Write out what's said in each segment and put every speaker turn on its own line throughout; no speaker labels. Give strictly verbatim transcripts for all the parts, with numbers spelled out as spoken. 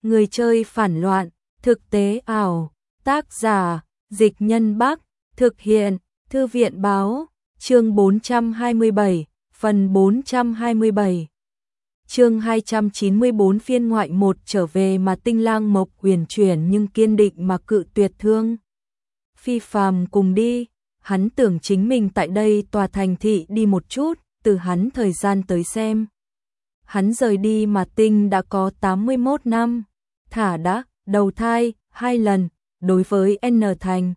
Người chơi phản loạn, thực tế ảo, tác giả, Dịch Nhân Bắc, thực hiện, Thư viện Báo, chương bốn trăm hai mươi bảy, phần bốn trăm hai mươi bảy. Chương hai trăm chín mươi tư phiên ngoại một trở về mà Tinh Lang Mộc uyển chuyển nhưng kiên định mà cự tuyệt Thương Phi Phàm cùng đi, hắn tưởng chính mình tại đây tòa thành thị đi một chút, từ hắn thời gian tới xem. Hắn rời đi mà Tinh đã có tám mươi mốt năm, thả đã đầu thai hai lần, đối với N thành.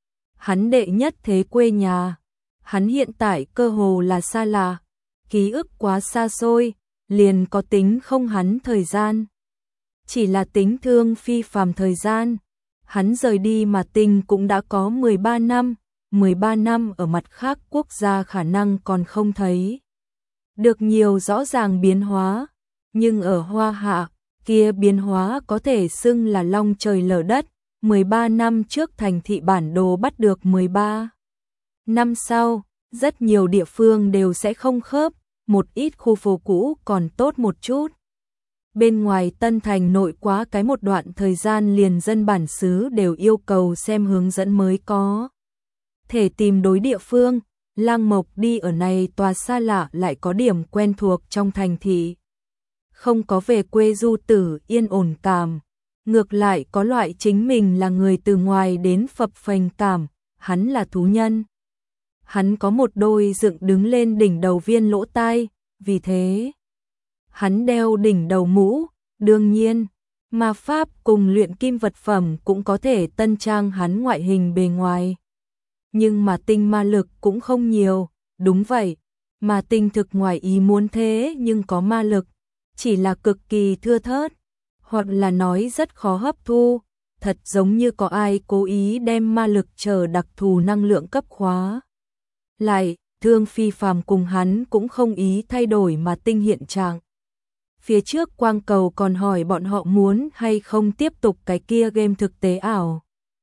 Hắn đệ nhất thế quê nhà, hắn hiện tại cơ hồ là xa lạ, ký ức quá xa xôi, liền có tính không hắn thời gian. Chỉ là tính Thương Phi Phàm thời gian, hắn rời đi mà Tinh cũng đã có mười ba năm, mười ba năm ở mặt khác quốc gia khả năng còn không thấy được nhiều rõ ràng biến hóa, nhưng ở Hoa Hạ, kia biến hóa có thể xưng là long trời lở đất. mười ba năm trước thành thị bản đồ bắt được mười ba năm sau, rất nhiều địa phương đều sẽ không khớp, một ít khu phố cũ còn tốt một chút. Bên ngoài Tân Thành nội quá cái một đoạn thời gian liền dân bản xứ đều yêu cầu xem hướng dẫn mới có thể tìm đối địa phương. Lang Mộc đi ở này tòa xa lạ lại có điểm quen thuộc trong thành thị. Không có về quê du tử yên ổn cảm, ngược lại có loại chính mình là người từ ngoài đến phập phềnh cảm, hắn là thú nhân. Hắn có một đôi dựng đứng lên đỉnh đầu viên lỗ tai, vì thế hắn đeo đỉnh đầu mũ, đương nhiên, ma pháp cùng luyện kim vật phẩm cũng có thể tân trang hắn ngoại hình bề ngoài. Nhưng mà Tinh ma lực cũng không nhiều, đúng vậy, mà Tinh thực ngoài ý muốn thế nhưng có ma lực, chỉ là cực kỳ thưa thớt, hoặc là nói rất khó hấp thu, thật giống như có ai cố ý đem ma lực chờ đặc thù năng lượng cấp khóa. Lại, Thương Phi Phàm cùng hắn cũng không ý thay đổi mà Tinh hiện trạng. Phía trước Quang Cầu còn hỏi bọn họ muốn hay không tiếp tục cái kia game thực tế ảo.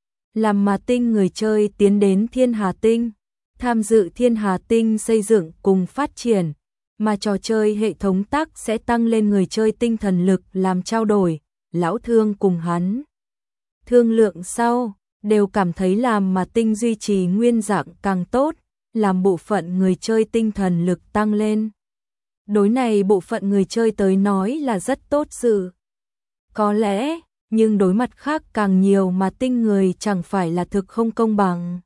Làm mà Tinh người chơi tiến đến Thiên Hà Tinh, tham dự Thiên Hà Tinh xây dựng cùng phát triển, mà trò chơi hệ thống tắc sẽ tăng lên người chơi tinh thần lực làm trao đổi. Lão Thương cùng hắn thương lượng sau, đều cảm thấy làm mà Tinh duy trì nguyên dạng càng tốt, làm bộ phận người chơi tinh thần lực tăng lên. Đối này bộ phận người chơi tới nói là rất tốt sự. Có lẽ, nhưng đối mặt khác càng nhiều mà Tinh người chẳng phải là thực không công bằng.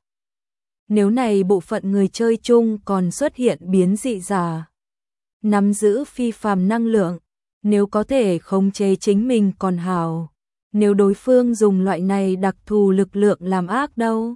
Nếu này bộ phận người chơi chung còn xuất hiện biến dị giả, nắm giữ phi phàm năng lượng, nếu có thể khống chế chính mình còn hảo, nếu đối phương dùng loại này đặc thù lực lượng làm ác đâu.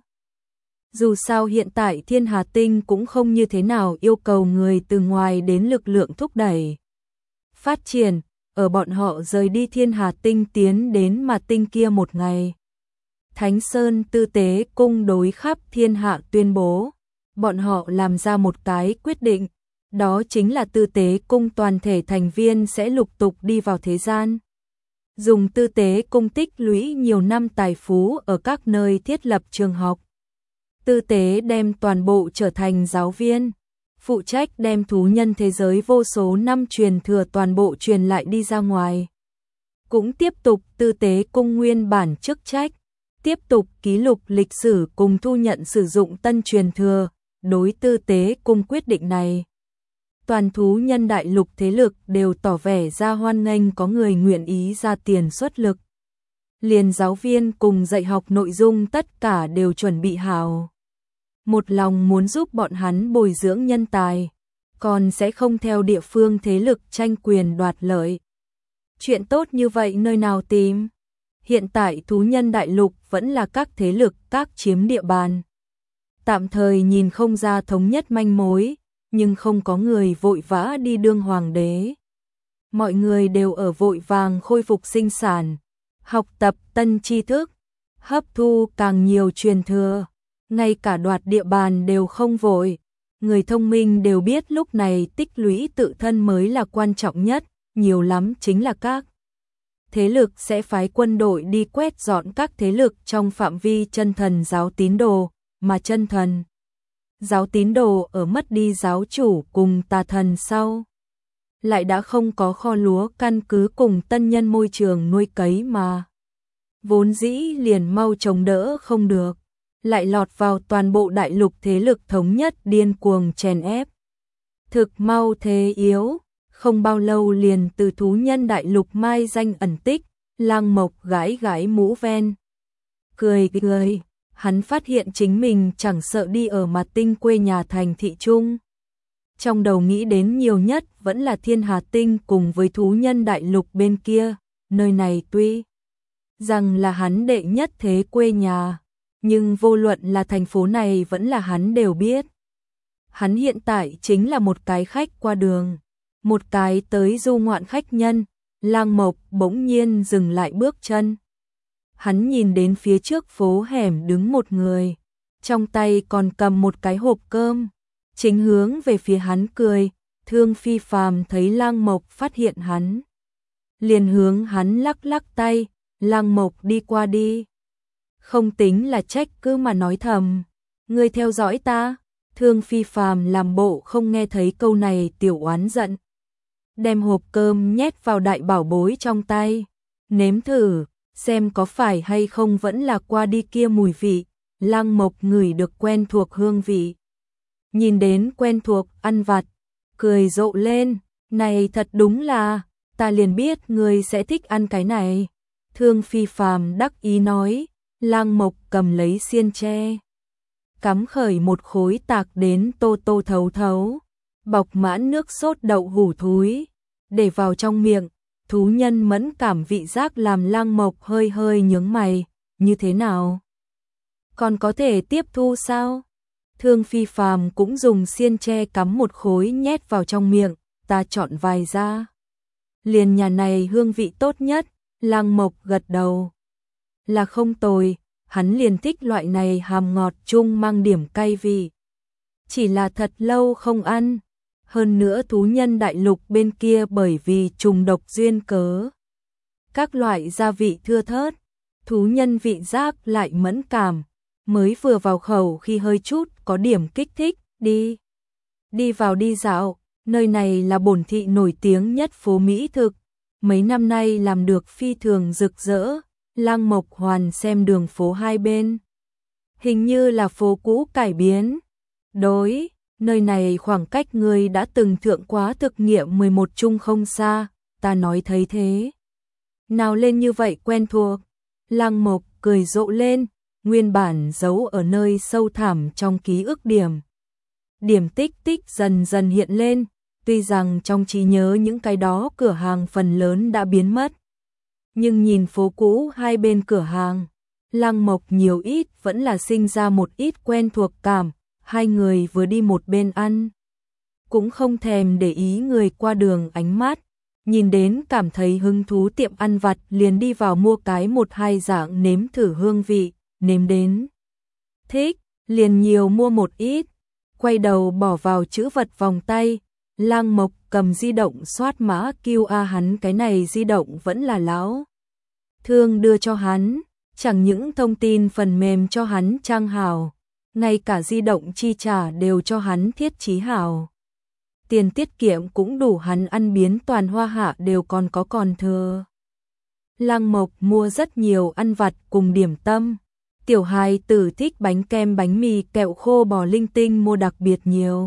Dù sao hiện tại Thiên Hà Tinh cũng không như thế nào yêu cầu người từ ngoài đến lực lượng thúc đẩy phát triển, ở bọn họ rời đi Thiên Hà Tinh tiến đến mà Tinh kia một ngày. Thánh Sơn Tư Tế Cung đối khắp thiên hạ tuyên bố, bọn họ làm ra một cái quyết định, đó chính là Tư Tế Cung toàn thể thành viên sẽ lục tục đi vào thế gian. Dùng Tư Tế Cung tích lũy nhiều năm tài phú ở các nơi thiết lập trường học. Tư Tế đem toàn bộ trở thành giáo viên, phụ trách đem thú nhân thế giới vô số năm truyền thừa toàn bộ truyền lại đi ra ngoài. Cũng tiếp tục Tư Tế Cung nguyên bản chức trách, tiếp tục ký lục lịch sử cùng thu nhận sử dụng tân truyền thừa. Đối Tư Tế Cung quyết định này, toàn thú nhân đại lục thế lực đều tỏ vẻ ra hoan nghênh, có người nguyện ý ra tiền xuất lực. Liền giáo viên cùng dạy học nội dung tất cả đều chuẩn bị hảo. Một lòng muốn giúp bọn hắn bồi dưỡng nhân tài, còn sẽ không theo địa phương thế lực tranh quyền đoạt lợi. Chuyện tốt như vậy nơi nào tìm? Hiện tại thú nhân đại lục vẫn là các thế lực các chiếm địa bàn. Tạm thời nhìn không ra thống nhất manh mối, nhưng không có người vội vã đi đương hoàng đế. Mọi người đều ở vội vàng khôi phục sinh sản, học tập tân tri thức, hấp thu càng nhiều truyền thừa. Ngay cả đoạt địa bàn đều không vội, người thông minh đều biết lúc này tích lũy tự thân mới là quan trọng nhất, nhiều lắm chính là các thế lực sẽ phái quân đội đi quét dọn các thế lực trong phạm vi chân thần giáo tín đồ, mà chân thần giáo tín đồ ở mất đi giáo chủ cùng tà thần sau, lại đã không có kho lúa căn cứ cùng tân nhân môi trường nuôi cấy mà. Vốn dĩ liền mau chống đỡ không được, lại lọt vào toàn bộ đại lục thế lực thống nhất điên cuồng chèn ép. Thực mau thế yếu, không bao lâu liền từ thú nhân đại lục mai danh ẩn tích, Lăng Mộc gãi gãi mũ ven. Cười cười, hắn phát hiện chính mình chẳng sợ đi ở mặt tinh quê nhà thành thị trung. Trong đầu nghĩ đến nhiều nhất vẫn là Thiên Hà Tinh cùng với thú nhân đại lục bên kia, nơi này tuy rằng là hắn đệ nhất thế quê nhà, nhưng vô luận là thành phố này vẫn là hắn đều biết. Hắn hiện tại chính là một cái khách qua đường, một cái tới du ngoạn khách nhân. Lăng Mộc bỗng nhiên dừng lại bước chân. Hắn nhìn đến phía trước phố hẻm đứng một người, trong tay còn cầm một cái hộp cơm, chính hướng về phía hắn cười. Thương Phi Phàm thấy Lăng Mộc phát hiện hắn, liền hướng hắn lắc lắc tay. Lăng Mộc đi qua đi, không tính là trách cứ mà nói thầm, ngươi theo dõi ta. Thương Phi Phàm làm bộ không nghe thấy câu này, tiểu oán giận, đem hộp cơm nhét vào đại bảo bối trong tay, nếm thử, xem có phải hay không vẫn là qua đi kia mùi vị. Lăng Mộc ngửi được quen thuộc hương vị, nhìn đến quen thuộc ăn vặt, cười rộ lên, này thật đúng là, ta liền biết ngươi sẽ thích ăn cái này. Thương Phi Phàm đắc ý nói. Lăng Mộc cầm lấy xiên tre, cắm khởi một khối tạc đến tô tô thấu thấu, bọc mãn nước sốt đậu hủ thúi, để vào trong miệng. Thú nhân mẫn cảm vị giác làm Lăng Mộc hơi hơi nhướng mày, như thế nào? Còn có thể tiếp thu sao? Thương Phi Phàm cũng dùng xiên tre cắm một khối nhét vào trong miệng, ta chọn vài ra. Liền nhà này hương vị tốt nhất. Lăng Mộc gật đầu. Là không tồi, hắn liền thích loại này hàm ngọt chung mang điểm cay vị. Chỉ là thật lâu không ăn. Hơn nữa thú nhân đại lục bên kia bởi vì trùng độc duyên cớ, các loại gia vị thưa thớt, thú nhân vị giác lại mẫn cảm, mới vừa vào khẩu khi hơi chút có điểm kích thích. Đi, đi vào đi dạo, nơi này là bổn thị nổi tiếng nhất phố mỹ thực, mấy năm nay làm được phi thường rực rỡ. Lăng Mộc hoàn xem đường phố hai bên, hình như là phố cũ cải biến. Đối, nơi này khoảng cách người đã từng thượng quá thực nghiệm mười một chung không xa, ta nói thấy thế nào lên như vậy quen thuộc. Lăng Mộc cười rộ lên, nguyên bản giấu ở nơi sâu thẳm trong ký ức điểm. Điểm tích tích dần dần hiện lên, tuy rằng trong trí nhớ những cái đó cửa hàng phần lớn đã biến mất. Nhưng nhìn phố cũ hai bên cửa hàng, Lăng Mộc nhiều ít vẫn là sinh ra một ít quen thuộc cảm. Hai người vừa đi một bên ăn, cũng không thèm để ý người qua đường ánh mắt, nhìn đến cảm thấy hứng thú tiệm ăn vặt liền đi vào mua cái một hai dạng nếm thử hương vị, nếm đến thích, liền nhiều mua một ít, quay đầu bỏ vào trữ vật vòng tay. Lăng Mộc cầm di động soát mã quy rờ, hắn cái này di động vẫn là lão Thương đưa cho hắn, chẳng những thông tin phần mềm cho hắn trang hảo, ngay cả di động chi trả đều cho hắn thiết trí hảo. Tiền tiết kiệm cũng đủ hắn ăn biến toàn hoa hạ đều còn có còn thừa. Lăng Mộc mua rất nhiều ăn vặt cùng điểm tâm. Tiểu hài tử thích bánh kem bánh mì kẹo khô bò linh tinh mua đặc biệt nhiều.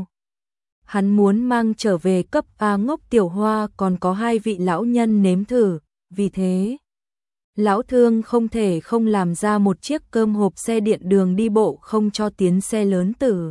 Hắn muốn mang trở về cấp A Ngốc Tiểu Hoa còn có hai vị lão nhân nếm thử, vì thế Lão Thương không thể không làm ra một chiếc cơm hộp xe điện đường đi bộ không cho tiến xe lớn tử.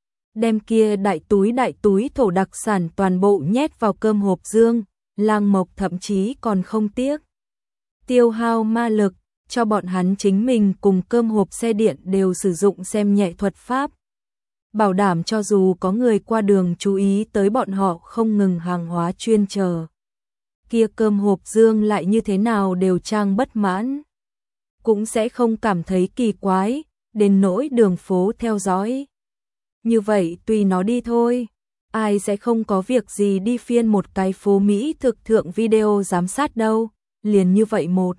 Đem kia đại túi đại túi thổ đặc sản toàn bộ nhét vào cơm hộp dương, Lăng Mộc thậm chí còn không tiếc tiêu hao ma lực, cho bọn hắn chính mình cùng cơm hộp xe điện đều sử dụng xem nhẹ thuật pháp. Bảo đảm cho dù có người qua đường chú ý tới bọn họ không ngừng hàng hóa chuyên chờ. Kia cơm hộp dương lại như thế nào đều trang bất mãn. Cũng sẽ không cảm thấy kỳ quái, đến nỗi đường phố theo dõi. Như vậy tùy nó đi thôi, ai sẽ không có việc gì đi phiên một cái phố Mỹ thực thượng video giám sát đâu, liền như vậy một.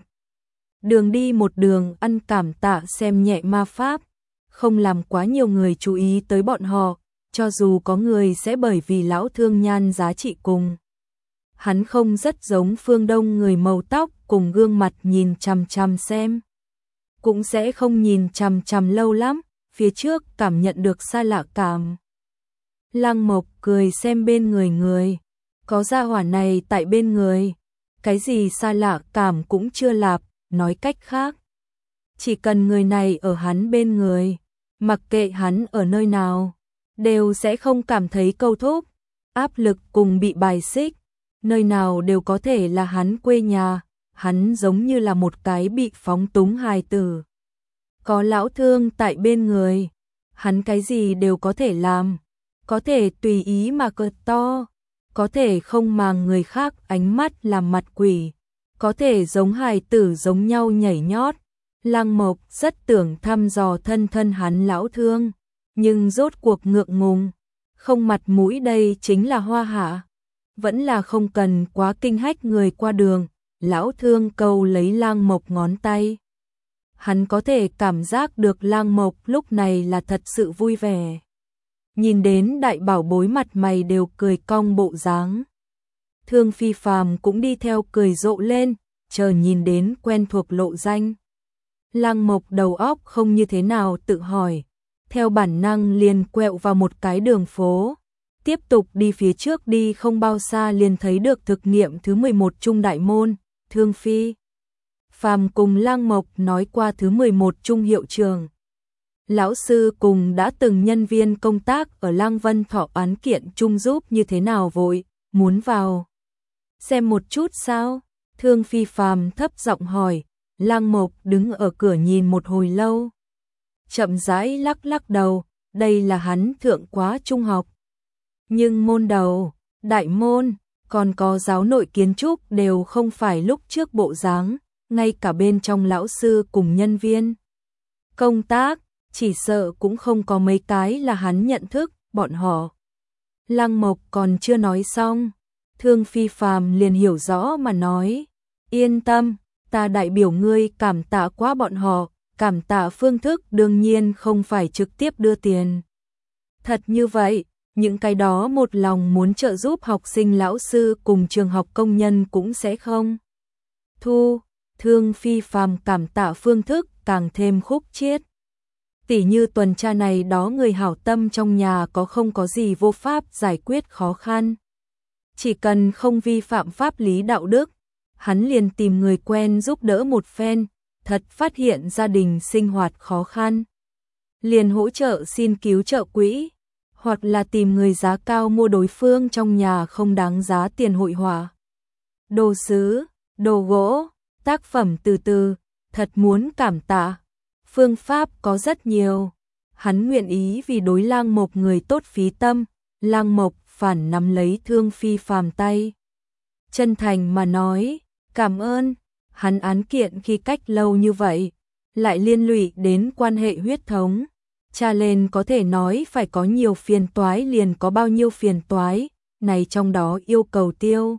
Đường đi một đường ăn cảm tạ xem nhẹ ma pháp, không làm quá nhiều người chú ý tới bọn họ, cho dù có người sẽ bởi vì Lão Thương nhan giá trị cùng Hắn không rất giống Phương Đông người màu tóc cùng gương mặt nhìn chằm chằm xem. Cũng sẽ không nhìn chằm chằm lâu lắm, phía trước cảm nhận được xa lạ cảm. Lăng Mộc cười xem bên người người, có gia hỏa này tại bên người, cái gì xa lạ cảm cũng chưa lạp, nói cách khác. Chỉ cần người này ở hắn bên người, mặc kệ hắn ở nơi nào, đều sẽ không cảm thấy câu thúc, áp lực cùng bị bài xích, nơi nào đều có thể là hắn quê nhà, hắn giống như là một cái bị phóng túng hài tử. Có lão Thương tại bên người, hắn cái gì đều có thể làm, có thể tùy ý mà cợt to, có thể không màng người khác ánh mắt làm mặt quỷ, có thể giống hài tử giống nhau nhảy nhót. Lăng Mộc rất tưởng thăm dò thân thân hắn lão Thương, nhưng rốt cuộc ngượng ngùng, không mặt mũi đây chính là Hoa Hạ. Vẫn là không cần quá kinh hách người qua đường, lão Thương câu lấy Lăng Mộc ngón tay. Hắn có thể cảm giác được Lăng Mộc lúc này là thật sự vui vẻ. Nhìn đến đại bảo bối mặt mày đều cười cong bộ dáng. Thương Phi Phàm cũng đi theo cười rộ lên, chờ nhìn đến quen thuộc lộ danh. Lăng Mộc đầu óc không như thế nào tự hỏi, theo bản năng liền quẹo vào một cái đường phố. Tiếp tục đi phía trước đi không bao xa liền thấy được thực nghiệm thứ mười một Trung Đại Môn, Thương Phi Phàm cùng Lăng Mộc nói qua thứ mười một Trung Hiệu Trường. Lão sư cùng đã từng nhân viên công tác ở Lăng Vân Thọ án kiện chung giúp như thế nào vội, muốn vào xem một chút sao? Thương Phi Phàm thấp giọng hỏi. Lăng Mộc đứng ở cửa nhìn một hồi lâu, chậm rãi lắc lắc đầu, đây là hắn thượng quá trung học. Nhưng môn đầu, đại môn, còn có giáo nội kiến trúc đều không phải lúc trước bộ dáng, ngay cả bên trong lão sư cùng nhân viên công tác, chỉ sợ cũng không có mấy cái là hắn nhận thức, bọn họ. Lăng Mộc còn chưa nói xong, Thương Phi Phàm liền hiểu rõ mà nói, yên tâm. Ta đại biểu ngươi cảm tạ quá bọn họ, cảm tạ phương thức đương nhiên không phải trực tiếp đưa tiền. Thật như vậy, những cái đó một lòng muốn trợ giúp học sinh lão sư cùng trường học công nhân cũng sẽ không thu. Thương Phi Phàm cảm tạ phương thức càng thêm khúc chiết. Tỉ như tuần tra này đó người hảo tâm trong nhà có không có gì vô pháp giải quyết khó khăn. Chỉ cần không vi phạm pháp lý đạo đức, hắn liền tìm người quen giúp đỡ một phen, thật phát hiện gia đình sinh hoạt khó khăn. Liền hỗ trợ xin cứu trợ quỹ, hoặc là tìm người giá cao mua đối phương trong nhà không đáng giá tiền hội họa. Đồ sứ, đồ gỗ, tác phẩm từ từ, thật muốn cảm tạ. Phương pháp có rất nhiều. Hắn nguyện ý vì đối Lăng Mộc người tốt phí tâm, Lăng Mộc phản nắm lấy Thương Phi Phàm tay. Chân thành mà nói, cảm ơn, hắn án kiện khi cách lâu như vậy, lại liên lụy đến quan hệ huyết thống. Cha lên có thể nói phải có nhiều phiền toái liền có bao nhiêu phiền toái, này trong đó yêu cầu tiêu.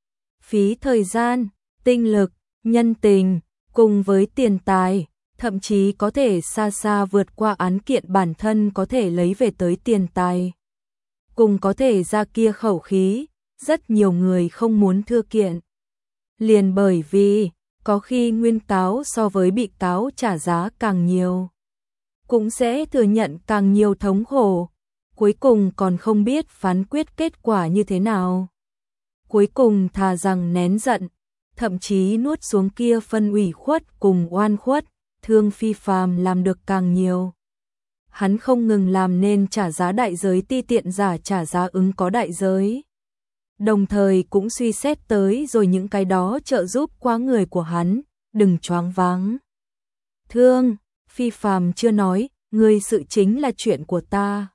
Phí thời gian, tinh lực, nhân tình, cùng với tiền tài, thậm chí có thể xa xa vượt qua án kiện bản thân có thể lấy về tới tiền tài. Cùng có thể ra kia khẩu khí, rất nhiều người không muốn thưa kiện. Liền bởi vì, có khi nguyên cáo so với bị cáo trả giá càng nhiều, cũng sẽ thừa nhận càng nhiều thống khổ, cuối cùng còn không biết phán quyết kết quả như thế nào. Cuối cùng thà rằng nén giận, thậm chí nuốt xuống kia phân ủy khuất cùng oan khuất, Thương Phi Phàm làm được càng nhiều. Hắn không ngừng làm nên trả giá đại giới ti tiện giả trả giá ứng có đại giới. Đồng thời cũng suy xét tới rồi những cái đó trợ giúp quá người của hắn, đừng choáng váng. Thương Phi Phàm chưa nói, ngươi sự chính là chuyện của ta.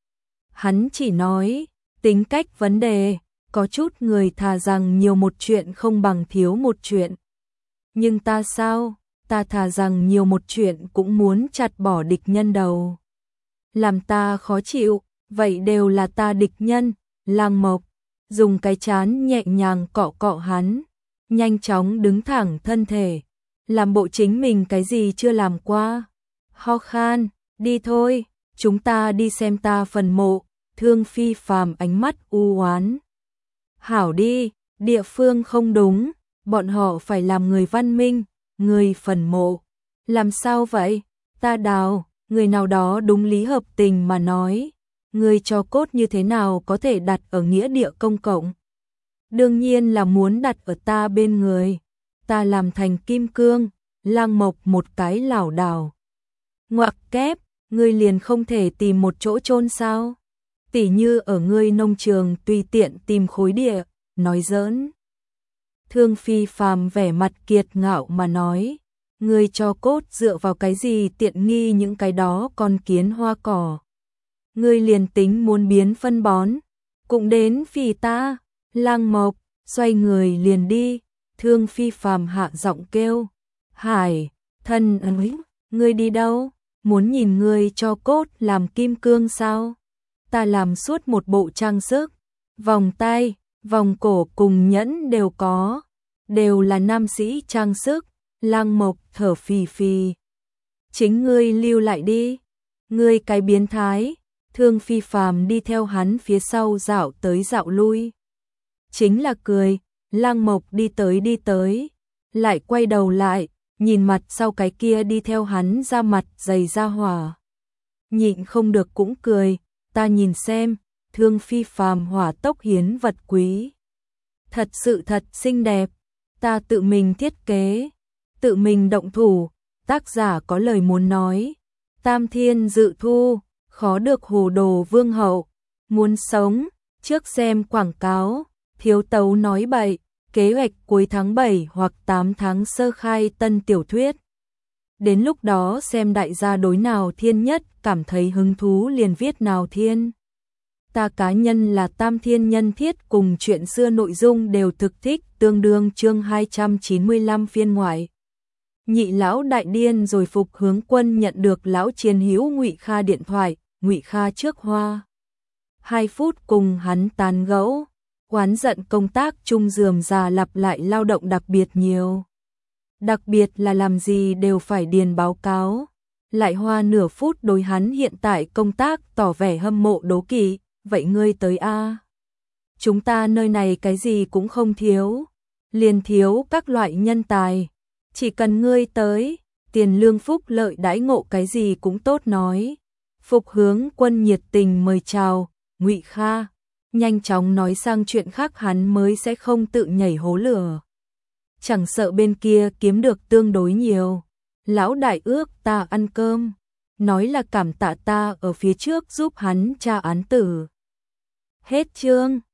Hắn chỉ nói, tính cách vấn đề, có chút người thà rằng nhiều một chuyện không bằng thiếu một chuyện. Nhưng ta sao, ta thà rằng nhiều một chuyện cũng muốn chặt bỏ địch nhân đầu. Làm ta khó chịu, vậy đều là ta địch nhân. Lăng Mộc dùng cái chán nhẹ nhàng cọ cọ hắn, nhanh chóng đứng thẳng thân thể, làm bộ chính mình cái gì chưa làm qua. Ho khan, đi thôi, chúng ta đi xem ta phần mộ. Thương Phi Phàm ánh mắt u oán. Hảo đi, địa phương không đúng, bọn họ phải làm người văn minh, người phần mộ. Làm sao vậy? Ta đào, người nào đó đúng lý hợp tình mà nói, người cho cốt như thế nào có thể đặt ở nghĩa địa công cộng? Đương nhiên là muốn đặt ở ta bên người, ta làm thành kim cương. Lăng Mộc một cái lảo đảo. Ngoặc kép, ngươi liền không thể tìm một chỗ chôn sao? Tỉ như ở ngươi nông trường tùy tiện tìm khối địa, nói giỡn. Thương Phi Phàm vẻ mặt kiệt ngạo mà nói, ngươi cho cốt dựa vào cái gì tiện nghi những cái đó con kiến hoa cỏ. Ngươi liền tính muốn biến phân bón, cũng đến vì ta. Lăng Mộc, xoay người liền đi. Thương Phi Phàm hạ giọng kêu, Hải, thân ấy, ngươi đi đâu? Muốn nhìn ngươi cho cốt làm kim cương sao? Ta làm suốt một bộ trang sức, vòng tay, vòng cổ cùng nhẫn đều có, đều là nam sĩ trang sức. Lăng Mộc thở phì phì. Chính ngươi lưu lại đi, ngươi cái biến thái. Thương Phi Phàm đi theo hắn phía sau dạo tới dạo lui. Chính là cười. Lăng Mộc đi tới đi tới, lại quay đầu lại, nhìn mặt sau cái kia đi theo hắn ra mặt dày ra hỏa. Nhịn không được cũng cười, ta nhìn xem, Thương Phi Phàm hỏa tốc hiến vật quý. Thật sự thật xinh đẹp, ta tự mình thiết kế, tự mình động thủ, tác giả có lời muốn nói. Tam thiên dự thu, khó được hồ đồ vương hậu, muốn sống, trước xem quảng cáo. Thiếu tấu nói bậy, kế hoạch cuối tháng bảy hoặc tám tháng sơ khai tân tiểu thuyết. Đến lúc đó xem đại gia đối nào thiên nhất, cảm thấy hứng thú liền viết nào thiên. Ta cá nhân là tam thiên nhân thiết cùng chuyện xưa nội dung đều thực thích, tương đương chương hai trăm chín mươi lăm phiên ngoại. Nhị lão đại điên rồi Phục Hướng Quân nhận được lão chiến hữu Ngụy Kha điện thoại, Ngụy Kha trước hoa. Hai phút cùng hắn tán gẫu. Oán giận công tác chung rườm rà lặp lại lao động đặc biệt nhiều. Đặc biệt là làm gì đều phải điền báo cáo. Lại hoa nửa phút đối hắn hiện tại công tác tỏ vẻ hâm mộ đố kỵ. Vậy ngươi tới a? Chúng ta nơi này cái gì cũng không thiếu. Liền thiếu các loại nhân tài. Chỉ cần ngươi tới, tiền lương phúc lợi đãi ngộ cái gì cũng tốt nói. Phục Hướng Quân nhiệt tình mời chào, Ngụy Kha. Nhanh chóng nói sang chuyện khác, hắn mới sẽ không tự nhảy hố lửa. Chẳng sợ bên kia kiếm được tương đối nhiều. Lão đại ước ta ăn cơm, nói là cảm tạ ta ở phía trước giúp hắn tra án tử. Hết chương.